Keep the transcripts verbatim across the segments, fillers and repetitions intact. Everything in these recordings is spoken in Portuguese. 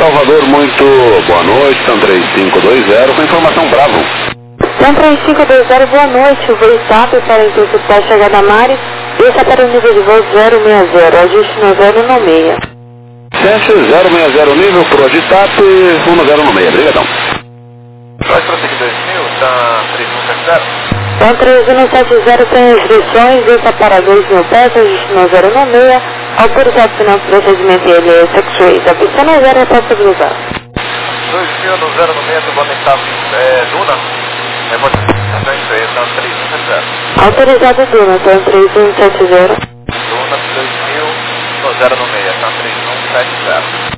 Salvador, muito boa noite, são três cinco dois zero, com informação Bravo. São três cinco dois zero, boa noite, o voo está para interceptar a chegada a Mares, deixa para o nível de voo zero seis zero, ajuste no zero no seis. Sete zero seis zero nível, pro de TAP, um zero no seis, obrigadão. Pode prosseguir dois mil, tá três um sete zero. Então três um sete zero tem restrições, deixa para dois mil pés, ajuste no zero no seis, autorizado final do procedimento L S X-Ray, da pista no zero é para cruzar. dois mil no zero no seis, vou tentar é, Duna, eu vou tentar então três um sete zero. Autorizado Duna, então três um sete zero. Duna dois mil no zero no seis, então três um sete zero.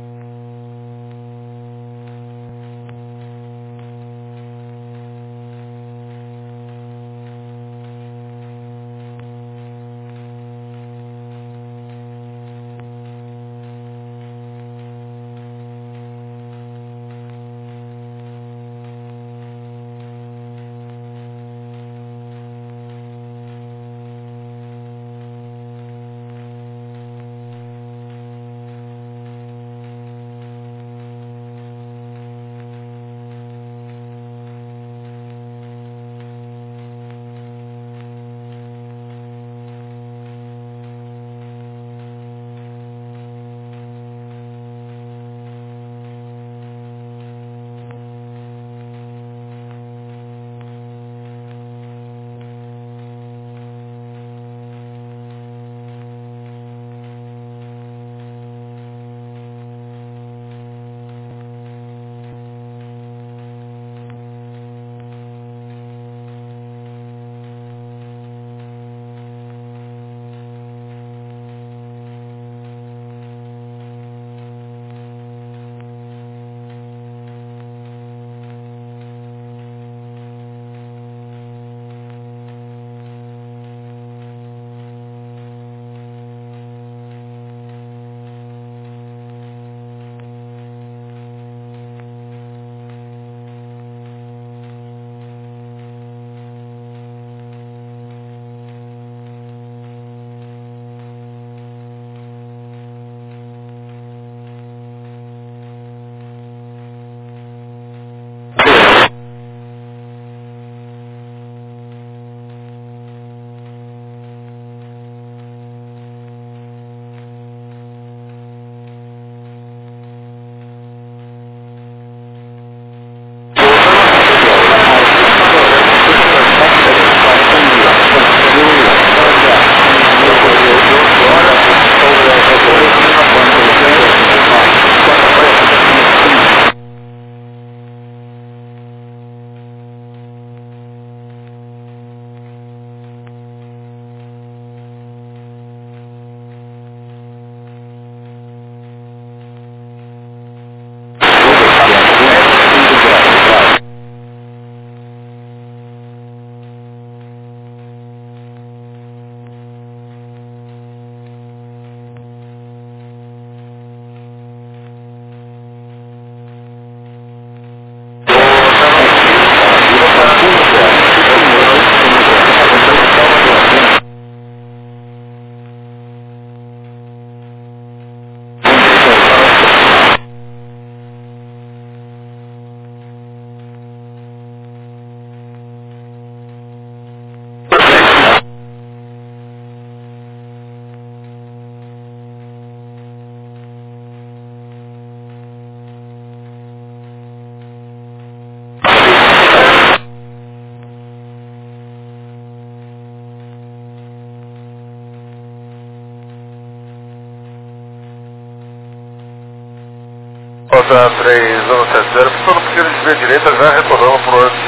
Rota três um sete zero, pessoal não precisa desviar direita, já retornamos para o ano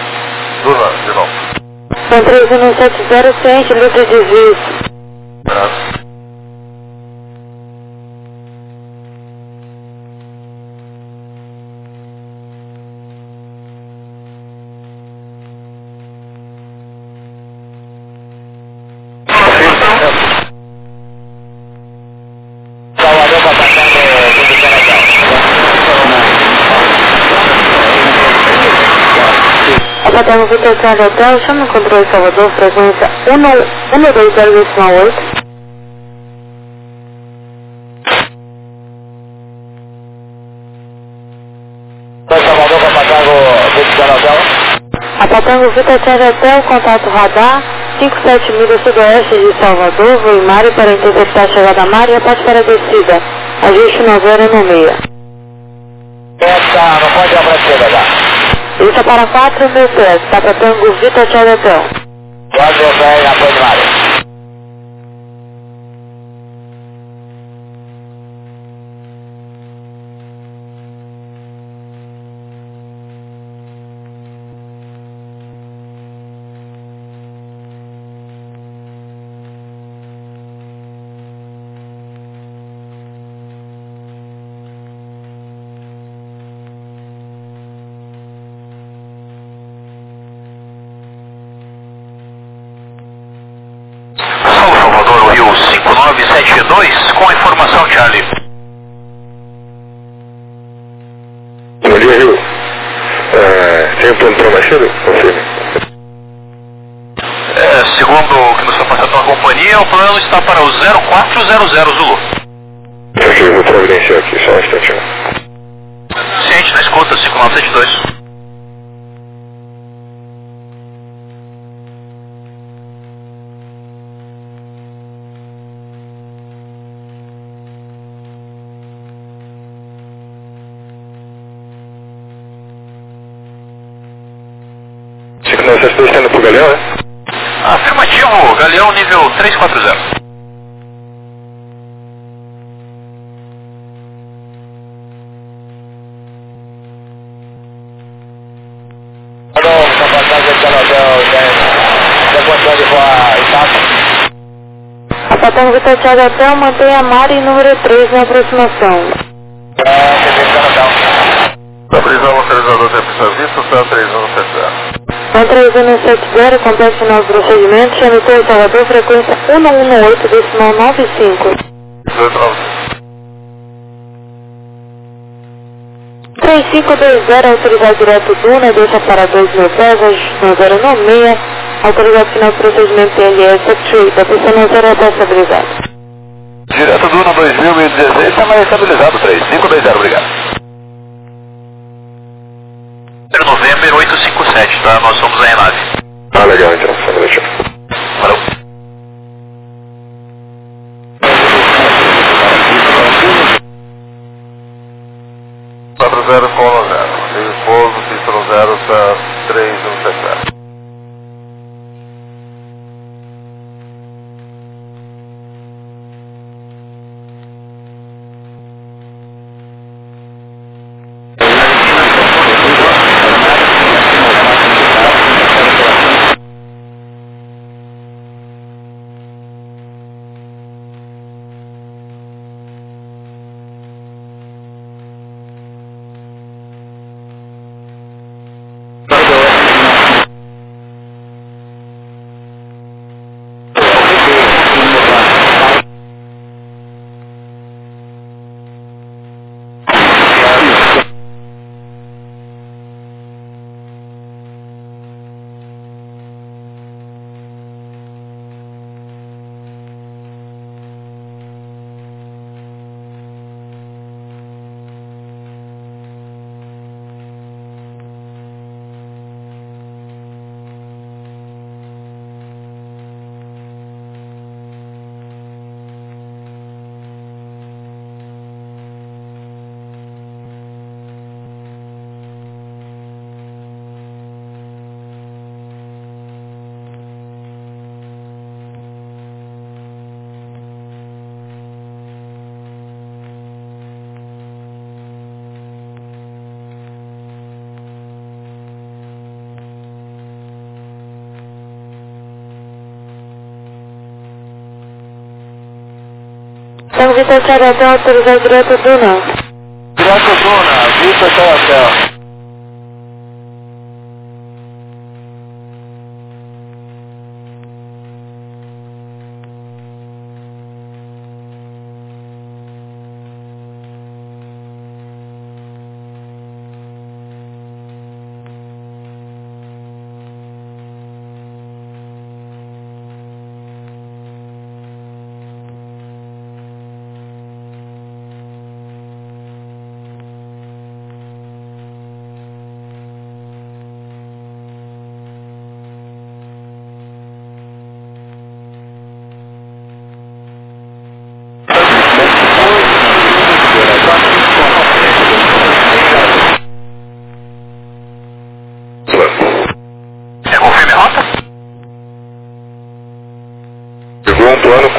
de Duna, de novo. São três um sete zero, ciente, luta de desvio. Graças. Apatamos o terceiro hotel, chama o controle Salvador, frequência um dois zero oito. A Tango Vita Charlie Hotel, contato radar, cinco sete milhas sudoeste de Salvador, voo em Mari para interceptar a chegada a Mari e a parte para a descida. Ajuste no zero no meia. Essa, não pode ir para a descida já. Isso é para quatro mil pés, tá para Tango Vita Charlie Hotel. quatro dez, apoio de Mari. Salvador, Rio cinco nove sete dois, com a informação Charlie. Bom dia, Rio. É, tem um plano para mais cedo? Confirme. É, segundo o que nos foi passado pela companhia, o plano está para o zero quatro zero zero Zulu. Ok, eu vou providenciar aqui, só um instantinho. Ciente na escuta, cinco nove sete dois. cinco nove sete dois está indo pro Galeão, é? Afirmativo, Galeão nível três quatro zero. Alô, capataz de hotel, tem condição de voar Itaca? A Tango Vita Charlie Hotel mantém a Mari número três na aproximação. É, serviço de hotel. Da prisão localizador tem pista vista, está três um sete zero. um três um sete zero, complexo final do procedimento, chame todo Salvador, frequência um um um oito, decimal nove cinco. dezoito nove. três cinco dois zero, autorizado direto Duna, deixa para dois mil pés, ajuste no zero no meia, autorizado final do procedimento T L S X, da pista no zero até estabilizado. Direto Duna dois mil e dezesseis, está mais estabilizado, três cinco dois zero, obrigado. Novembro oito cinco sete, tá? Nós somos a Renave. Ah, legal, então, só me deixar. Valeu. quatro zero com zero. Live pouso, pista no zero, está três um sete zero. Tango Vita Charlie Hotel, autorizado direto Duna. Direto Duna, Vita Charlie Hotel.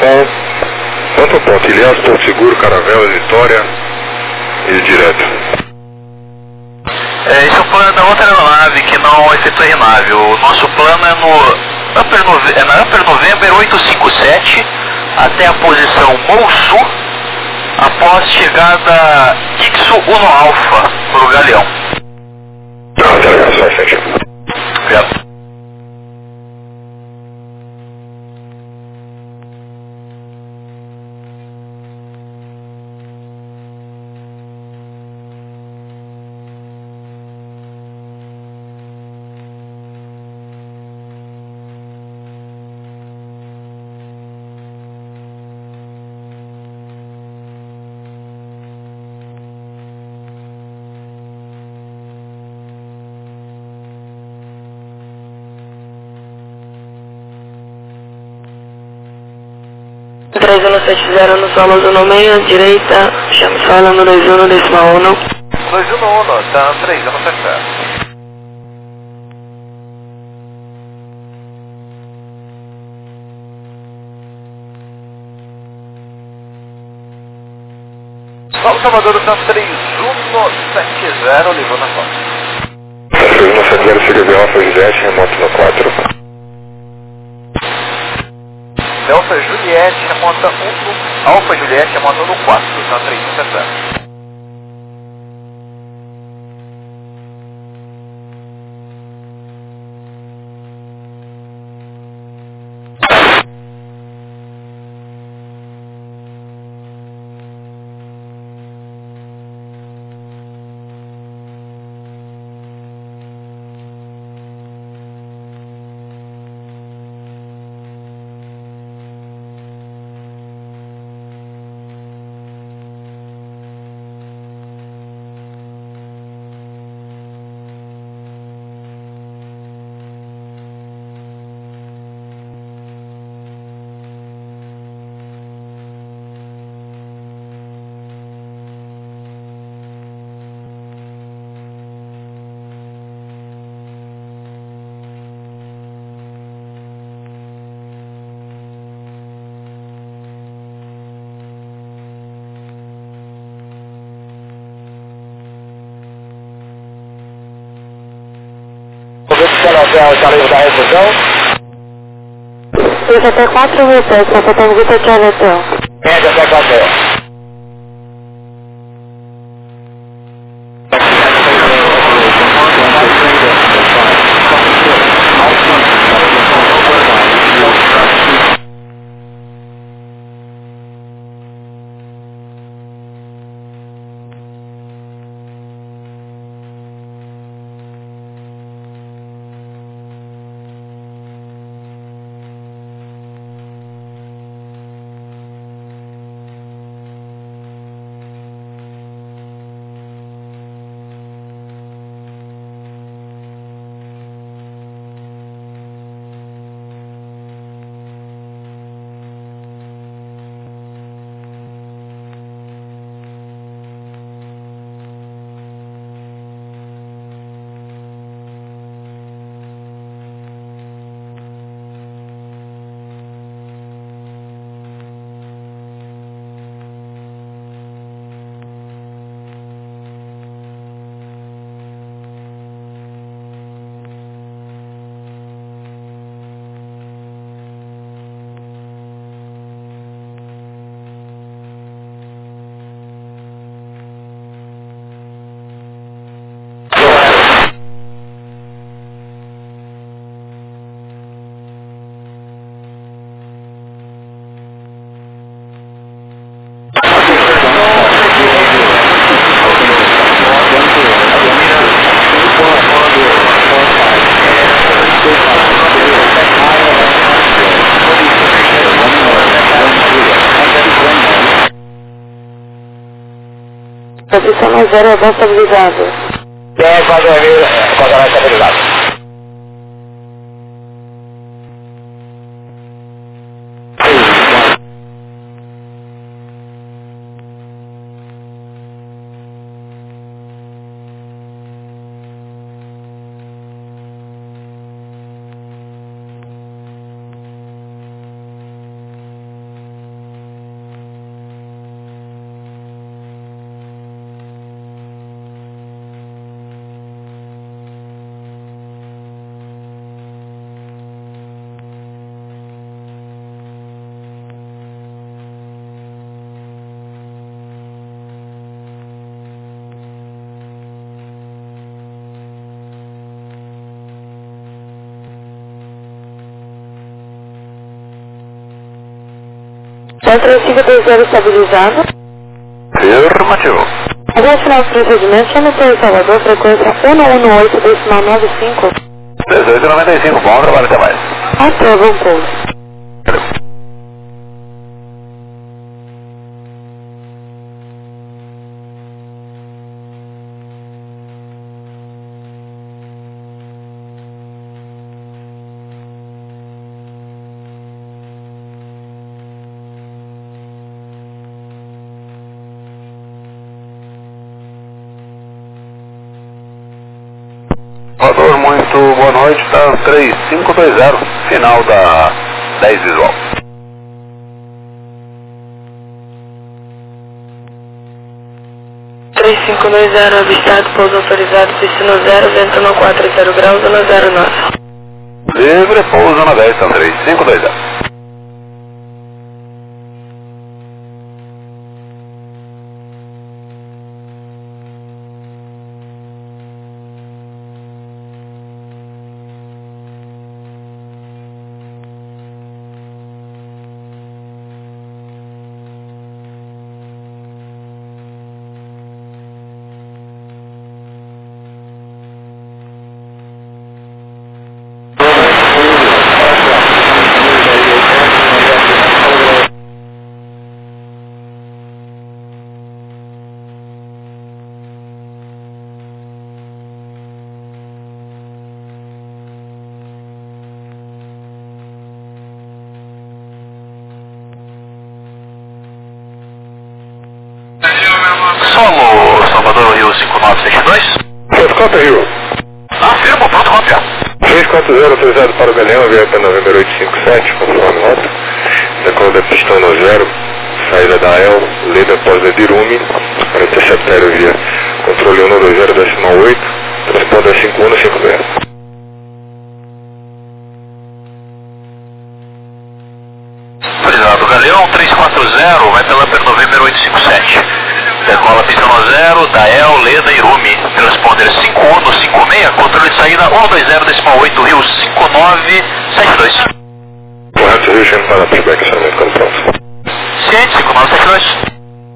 informação. Ponto a ponto, Ilhéus, Porto Seguro, Caravelas, Vitória e direto. É, esse é o plano da outra aeronave que não efetua renave. O nosso plano é no Upper, Nove é na Upper November oitocentos e cinquenta e sete até a posição Monsu, após chegada Ixo Uno Alpha para o Galeão. Não, delegação, frente. Obrigado. três um sete zero no solo zona meia, direita, chame sala no dois um decimal um. dois um um, tá três um sete zero. Solo Salvador, tá três um sete zero, ligou na foto. três um sete zero, C D B Alfa Juliette, remoto no quatro. Delta Juliette, remonta um no... Alfa Juliette, remonta no quatro, tá três um sete zero. Está livre da refusão? Isso até quatro mil pés, só tem vista de hotel. Média até quatro. Posição zero, é bom estabilizado. É, quadro é, quadro é estabilizado. Então três cinco dois zero estabilizado. Afirmativo. Agora final do procedimento, chama o Torre Salvador, frequência um um oito, decimal nove cinco. dezoito noventa e cinco, bom trabalho, até mais. Aprova um pouso. Salvador, muito boa noite, tá três cinco dois zero, final da dez visual. três cinco dois zero, avistado, pouso autorizado, destino zero, vento no quatro zero graus, zona zero nove. Livre, pouso na dez, são três cinco dois zero. Solo, Salvador Rio cinco nove sete dois. Fotocópia, Rio. Afirmo, pronto, cópia. seis quatro zero, autorizado para o Galeão, via P November oito cinco sete, conforme nota. Decola da pistão no zero, saída da E L, leda após a Dirumi, para interceptar via controle um dois zero, decimal oito, transponder cinco um cinco zero. Autorizado, Galeão três quatro zero, vai pela P November oito cinco sete. Decola pistão no zero, da E L, Leda, Irumi. Transponder cinco um cinco seis, controle de saída um dois zero, decimal oito, Rio cinco nove sete dois. Correto, Rio, chamo para pushback, acionamento quando pronto. Ciente, cinco nove sete dois.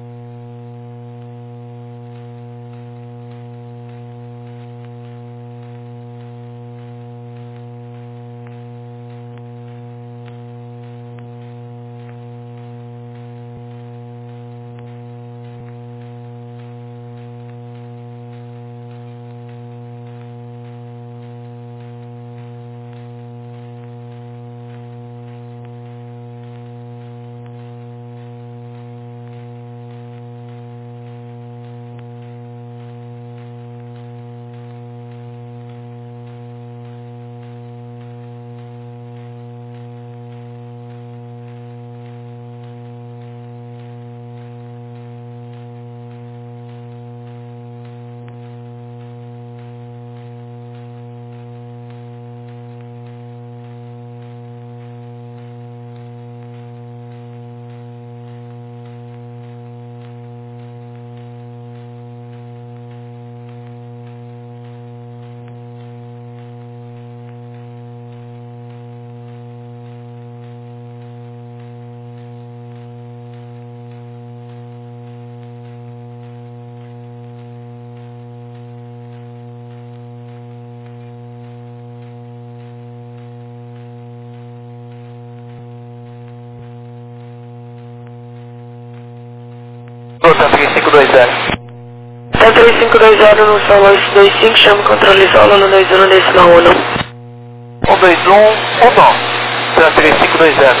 três cinco dois zero. Tá três cinco dois zero no solo oito dois cinco, chama o controle solo no dois um decimal um. um dois um, um Tá três cinco dois zero.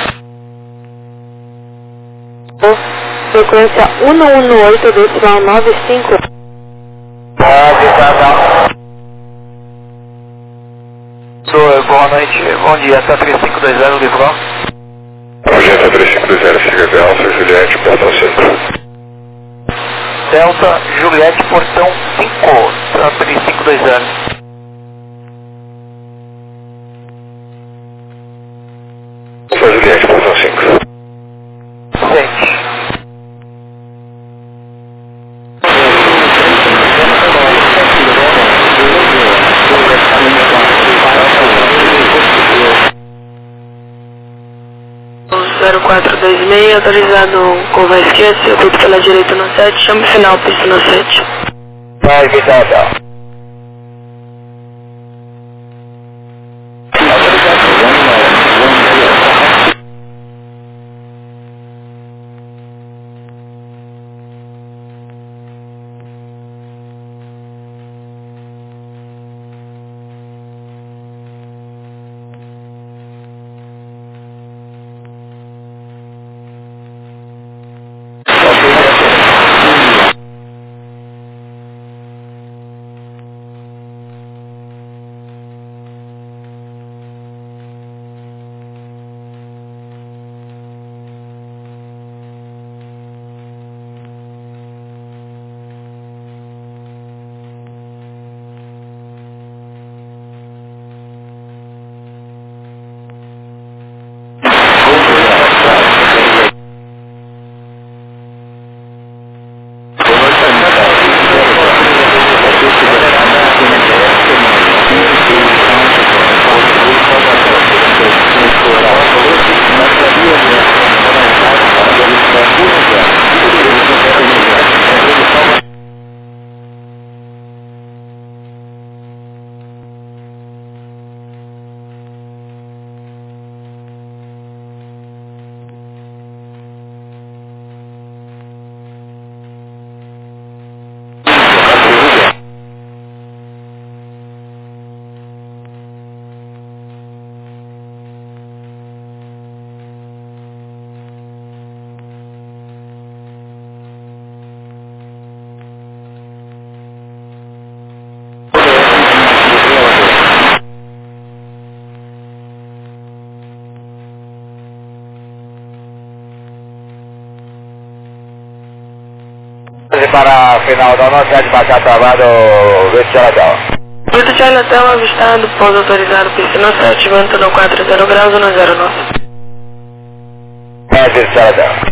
Frequência um um oito, decimal nove cinco. Sou, boa noite, bom dia, tá três cinco dois zero, livrou? Agência três cinco dois zero, siga de Alfa, Juliette, portão cinco. Delta, Juliette, portão cinco, tá três cinco dois zero. Sou Juliette, portão cinco. Sente. zero quatro dois seis, autorizado curva à esquerda, circuito pela direita no sete, chame final, pista no sete. Vai, pista hotel. Para a final da nossa de baixar travado, Vista Chinatown. Vista Chinatown avistado, pouso autorizado, pista no sete, vento no quatro zero graus, no zero nove. É, Vista Chinatown.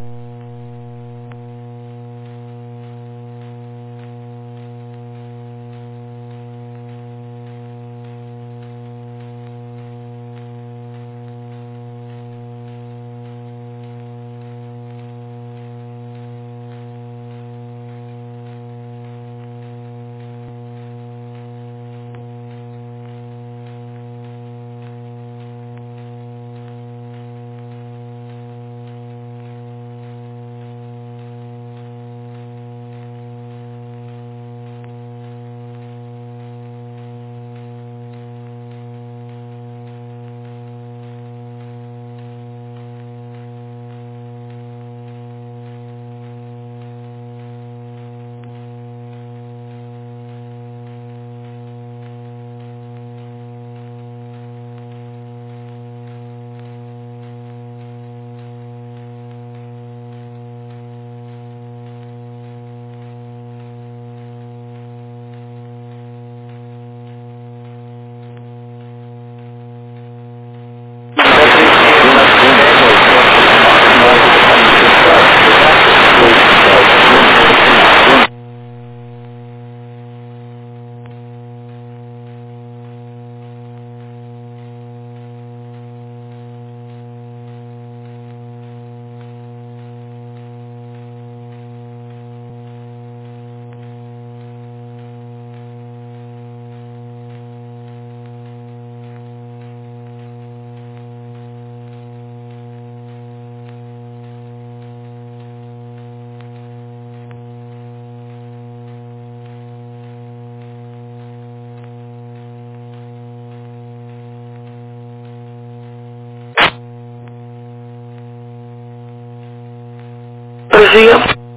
Prossiga.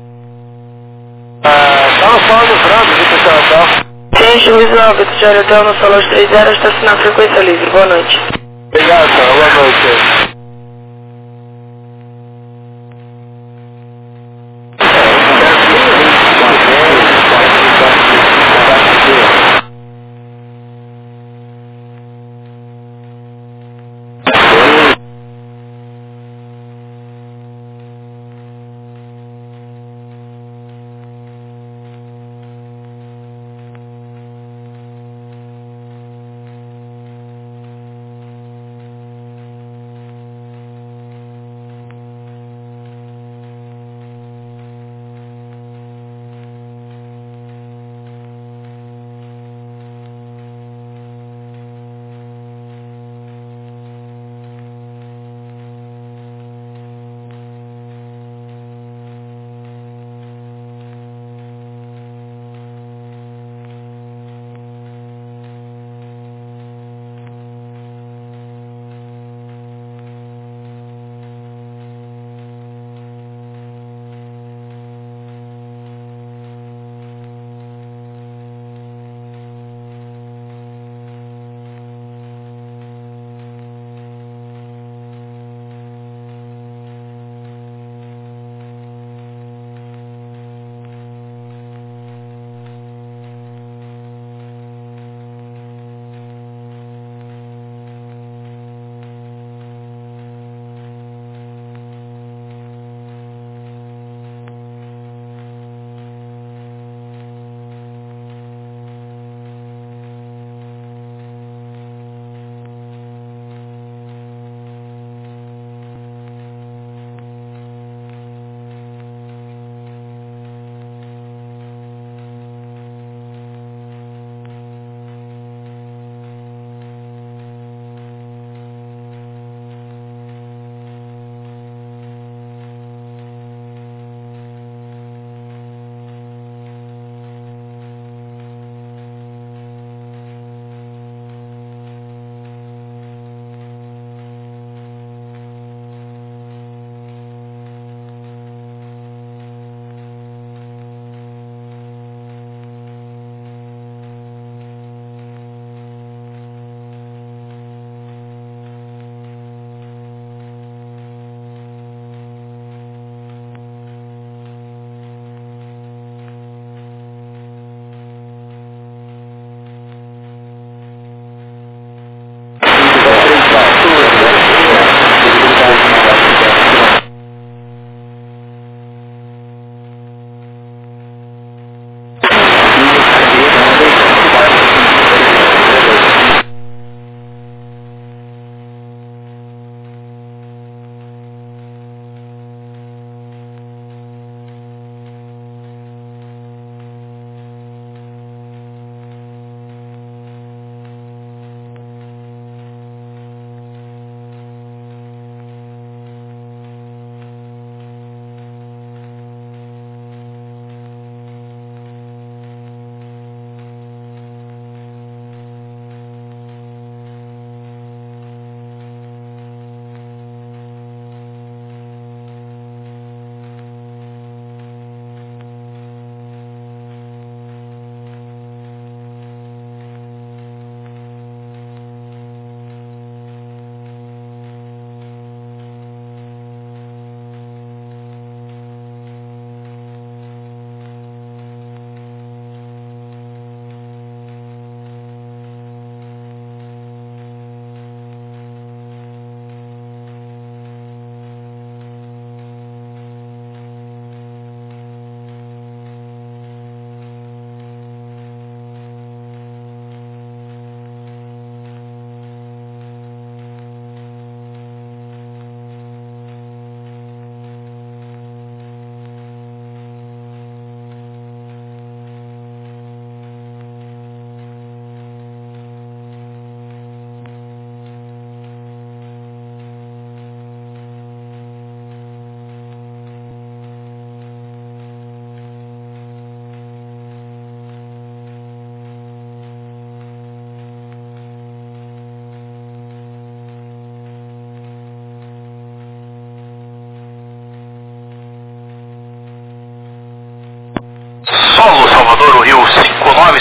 Está no solo do Franco, Vista Chinatown. Change visual, Vista Chinatown no solo três zero, estaciona a frequência livre. Boa noite. Obrigado, cara. Boa noite.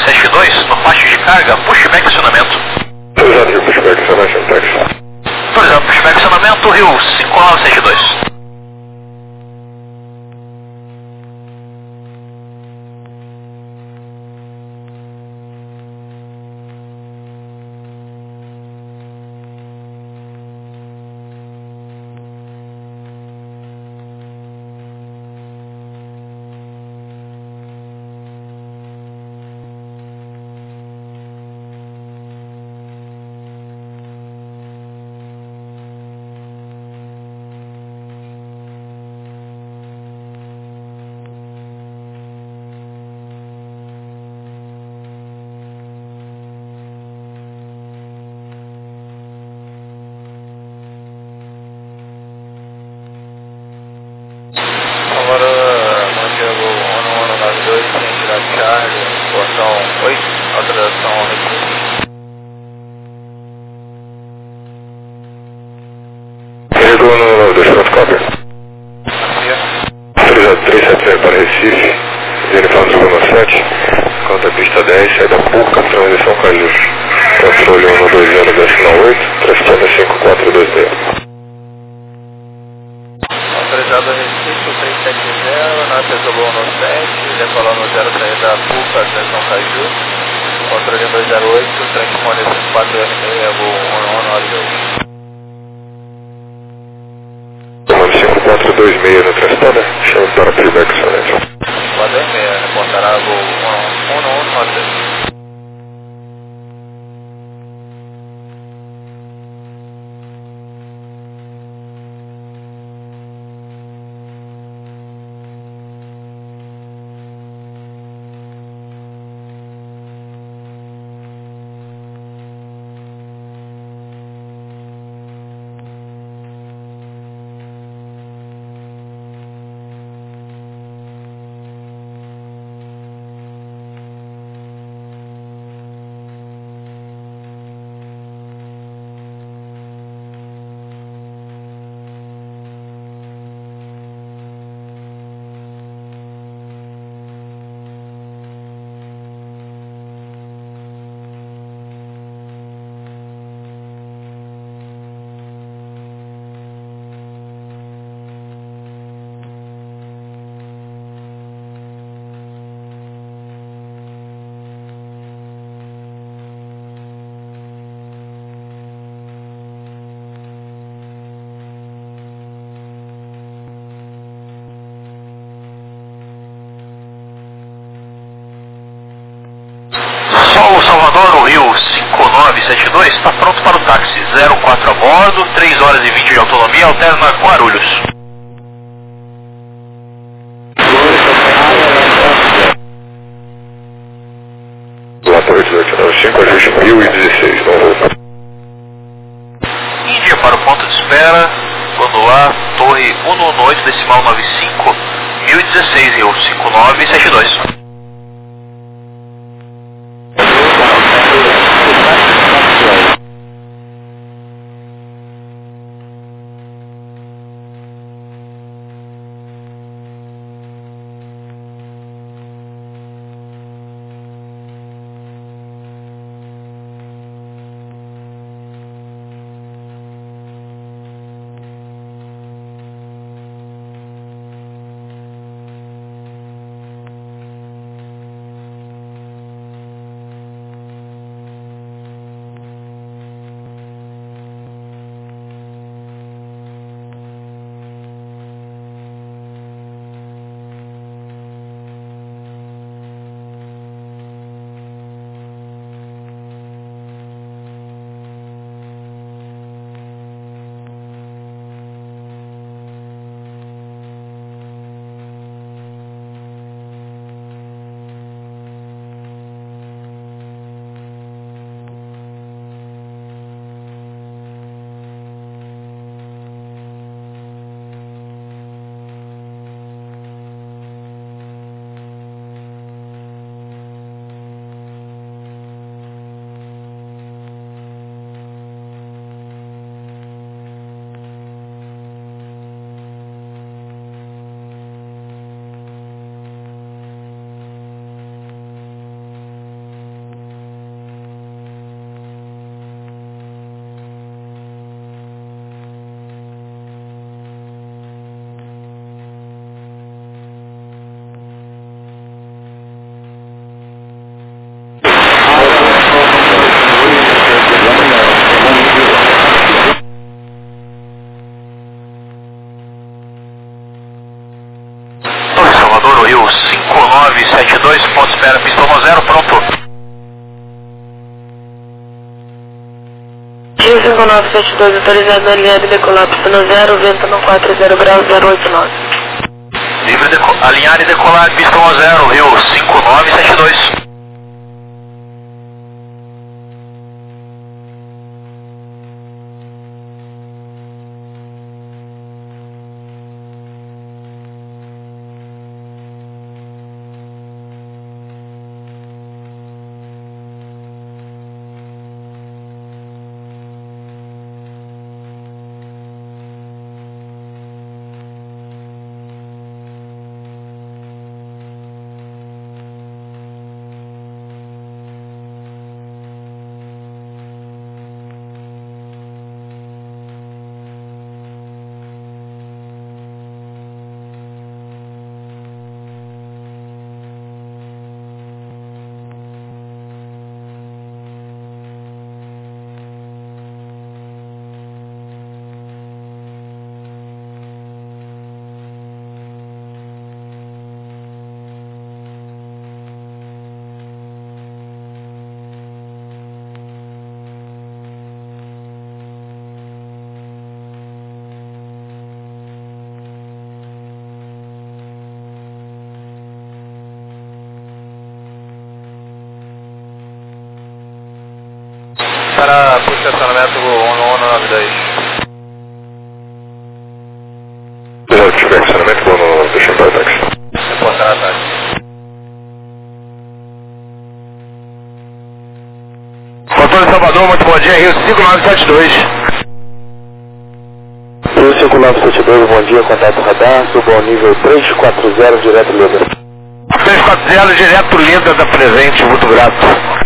sete dois, no faixa de carga, pushback acionamento. Autorizado Rio Pushback, acionamento, táxi. Autorizado pushback acionamento, Rio cinco nove sete dois. Agora, Mondiago um um nove dois, identidade Charlie, portão oito, autorização Recife. Retorno nove dois, pronto, cópia. Autorizado três sete zero para Recife, uniforme zero sete, conta pista dez, saída Puca, transição Cajus. Controle um dois zero, decimal oito, transporte cinco quatro dois seis. Autorizado Recife três sete zero, nós resolveu no sete, decolando zero saída Puca, atenção Caju, controle dois zero oito, transponder cinco quatro dois seis, voo um um nove dois. Comando cinco quatro dois seis no transponder, chama para feedback acionamento. cinco quatro dois seis, reportará voo um um nove dois. Sol Salvador, o Rio cinco nove sete dois, está pronto para o táxi. zero quatro a bordo, três horas e vinte de autonomia, alterna Guarulhos. Lata oito oito nove cinco, ajuste mil e dezesseis, não vou. Índia para o ponto de espera, quando lá, torre um um oito, decimal nove cinco, mil e dezesseis, Rio cinco nove sete dois. cinco nove sete dois, autorizado alinhado e decolar pistão zero, vento no quatro zero graus, zero oito nove. Livre deco alinhar e decolar pistão zero, Rio cinco nove sete dois. Para o estacionamento um um nove dois. Já tiver estacionamento, vou no deixa para o táxi. Reportar a táxi. Controle Salvador, muito bom dia, Rio cinco nove sete dois. Rio cinco nove sete dois, bom dia, contato radar, subo ao nível três quatro zero, direto Leda. três quatro zero, direto Leda da presente, muito grato.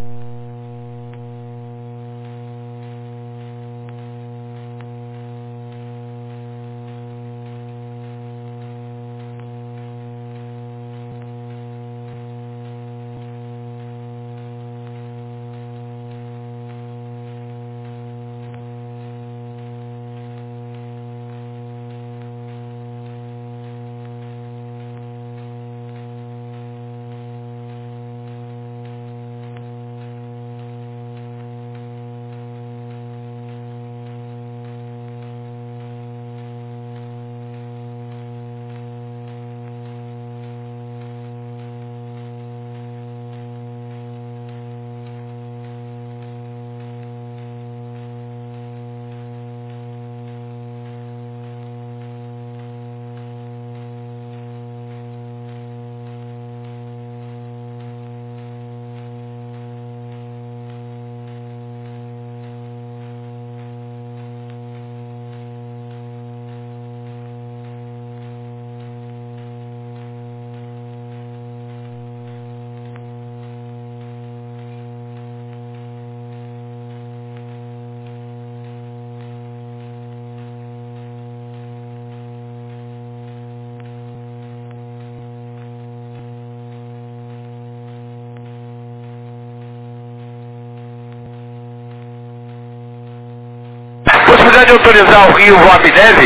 Possibilidade de autorizar o Rio Voab Neve?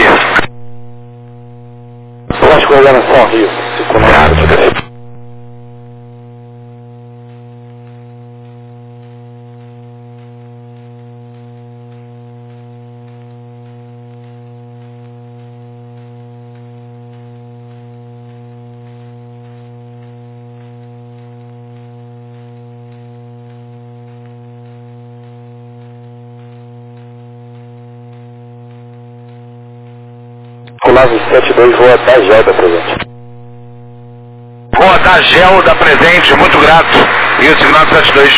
Eu acho que coordenação Rio, cinco nove sete dois. nove sete dois, voa da Gel da presente. Voa da Gel da presente, muito grato. Rio cinco nove sete dois.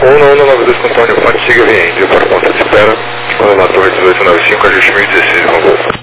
um um nove dois com Antônio Fonte, siga vindo para a ponta de espera. Quando na torre dezoito noventa e cinco, ajuste mil e dezesseis, vamos voltar.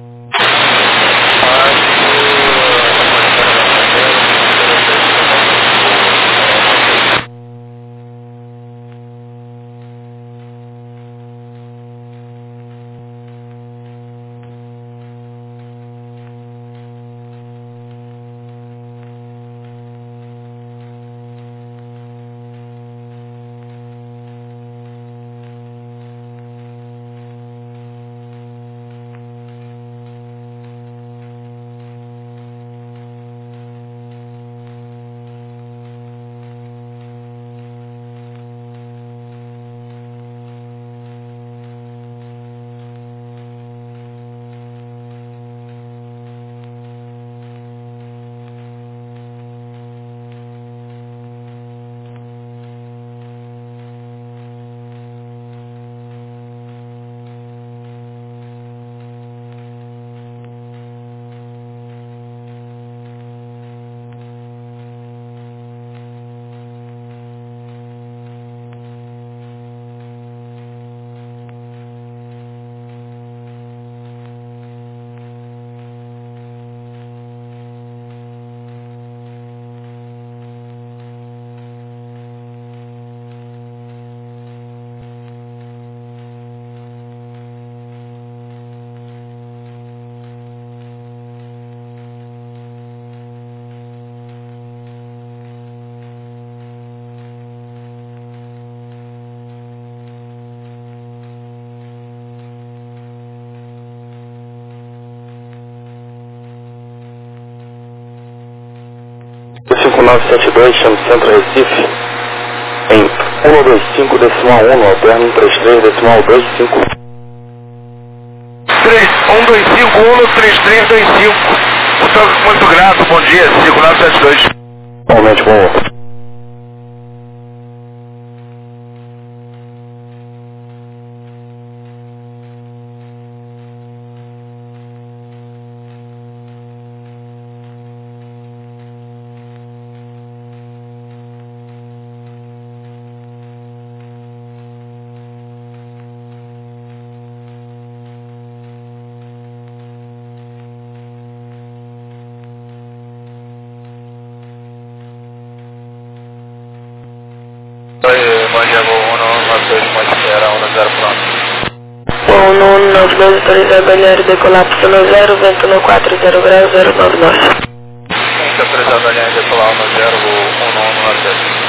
cinco nove sete dois, chame Centro Recife, em um dois cinco decimal um, alterno três três decimal dois cinco. um dois cinco um três três dois cinco. Estou muito grato, bom dia, cinco nove sete dois. Realmente bom. Oi, bom dia, voo um nove dois, pode esperar, um zero pronto. um nove dois, autorizado a linha de colapso no zero, vento no quatro zero graus, zero nove nove. Sim, autorizado a linha de colapso no zero, voo um nove dois.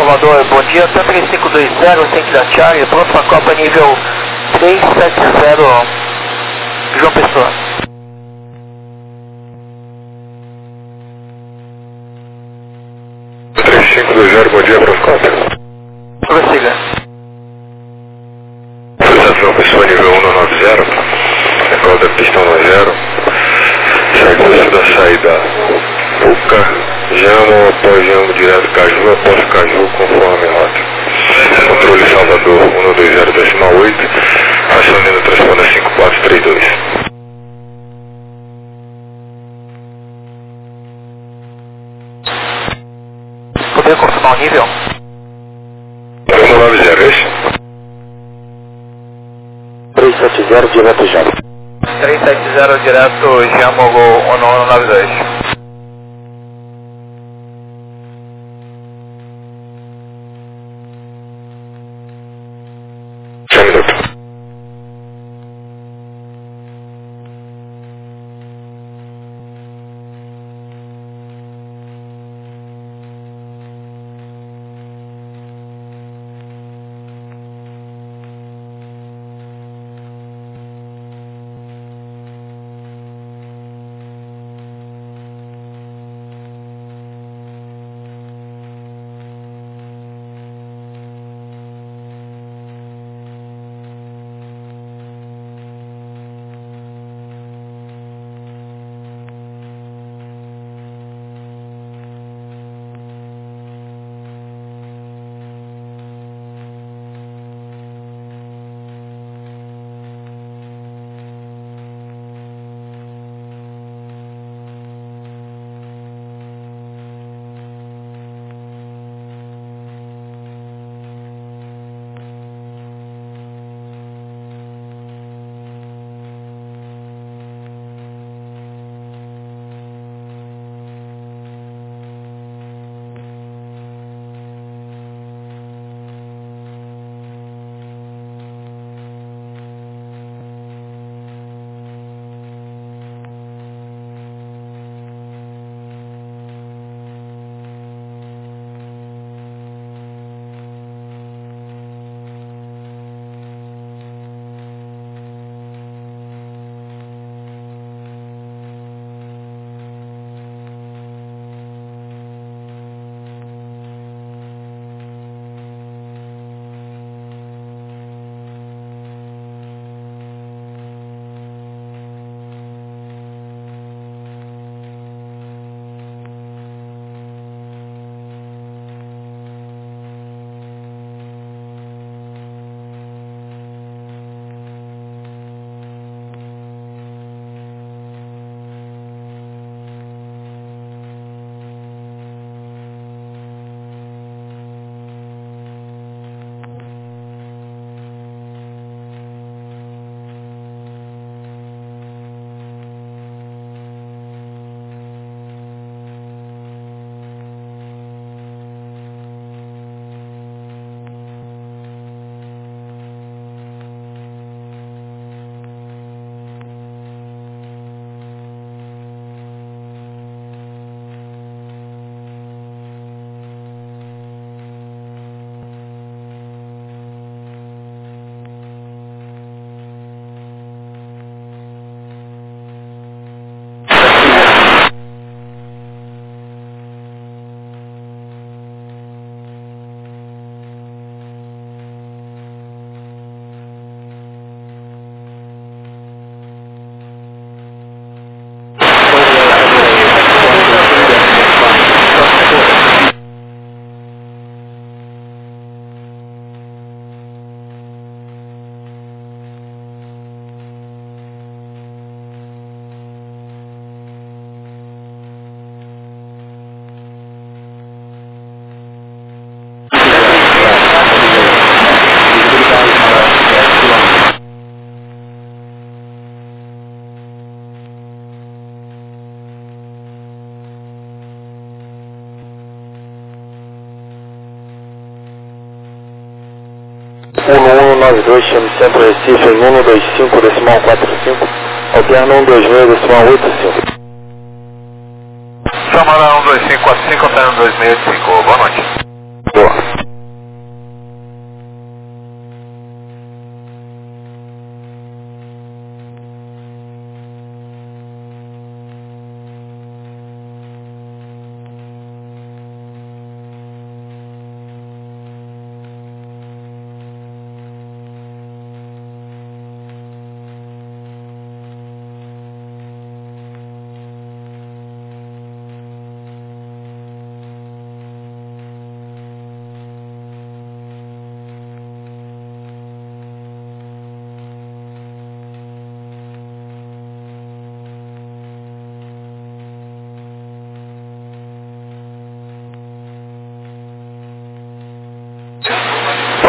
Salvador, bom dia, T três cinco dois zero, centro da Charlie, pronto para a Copa nível três sete zero, João Pessoa. três cinco dois zero, bom dia, Proscópio. Prossiga. João Pessoa, nível um nove zero, recorda pistão no zero, segue da saída Puca, Jamo após Jamo, direto Caju, após Caju, conforme rota. Controle Salvador, um dois zero decimal oito, acionando transponder cinco quatro três dois. Poder confirmar o nível? um nove zero, esse? três sete zero, direto Jamo. três sete zero, direto Jamo, um nove dois. um um nove dois, chame Centro Recife em um dois cinco decimal quatro cinco, alterna um dois seis decimal oito cinco. Samara um dois cinco quatro cinco, alterna um dois seis oito cinco, boa noite. Boa.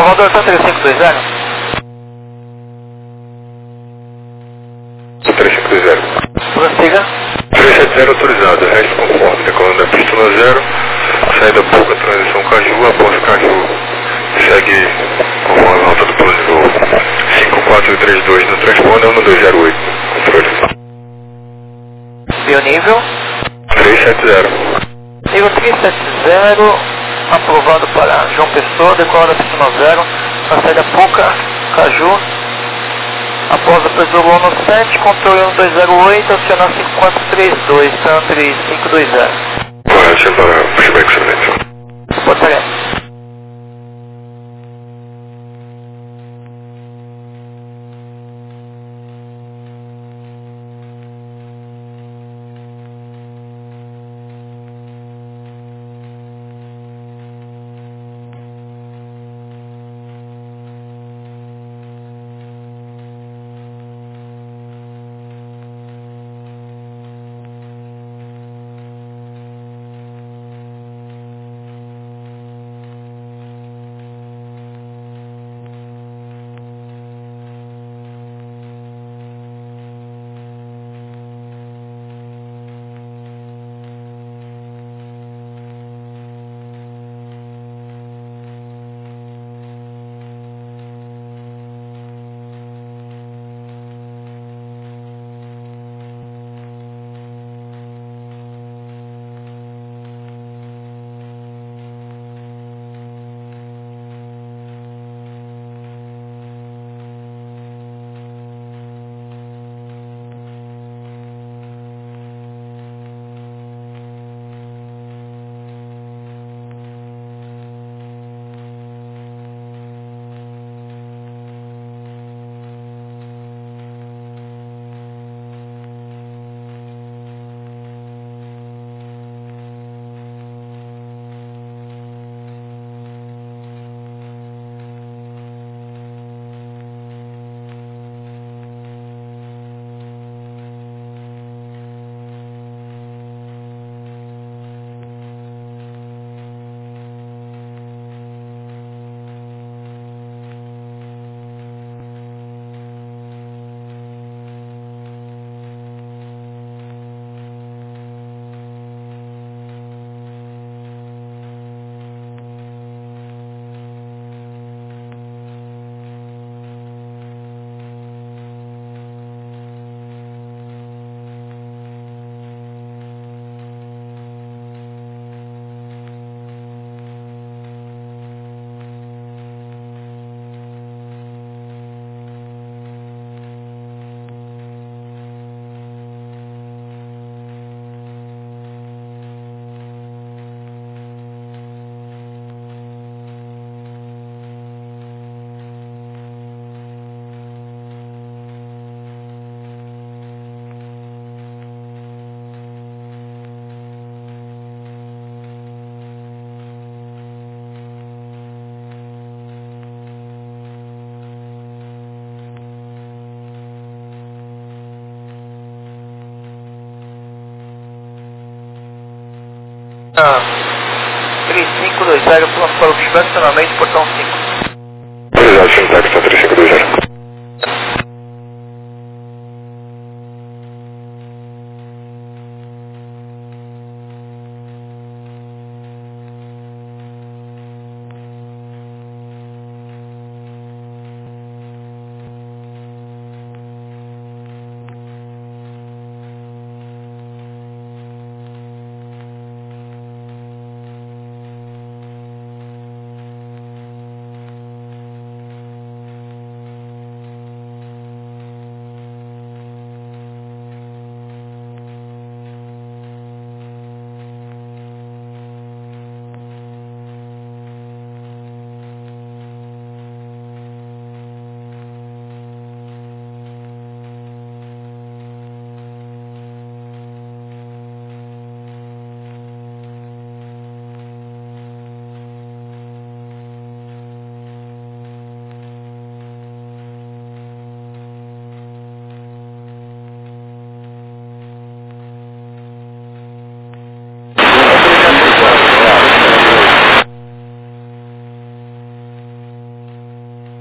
Salvador, tá três cinco dois zero? três cinco dois zero. Prossiga. três sete zero autorizado, resto conforme, decolando da pista no zero, saída pouca, transição Caju, após Caju, segue conforme a rota do plano de voo. cinco quatro três dois no transponder, um dois zero oito, controle. E o nível? três sete zero. Nível três sete zero, aprovado para João Pessoa, decola da pista no zero, na saída pouca, Caju, após a pressão no sete, controle um dois zero oito, acionar cinco quatro três dois, country cinco dois zero. Correto, para pushback silêncio. Portaria. três cinco dois zero, pronto para o estacionamento, portão cinco. Obrigado, Sintax, três cinco dois zero.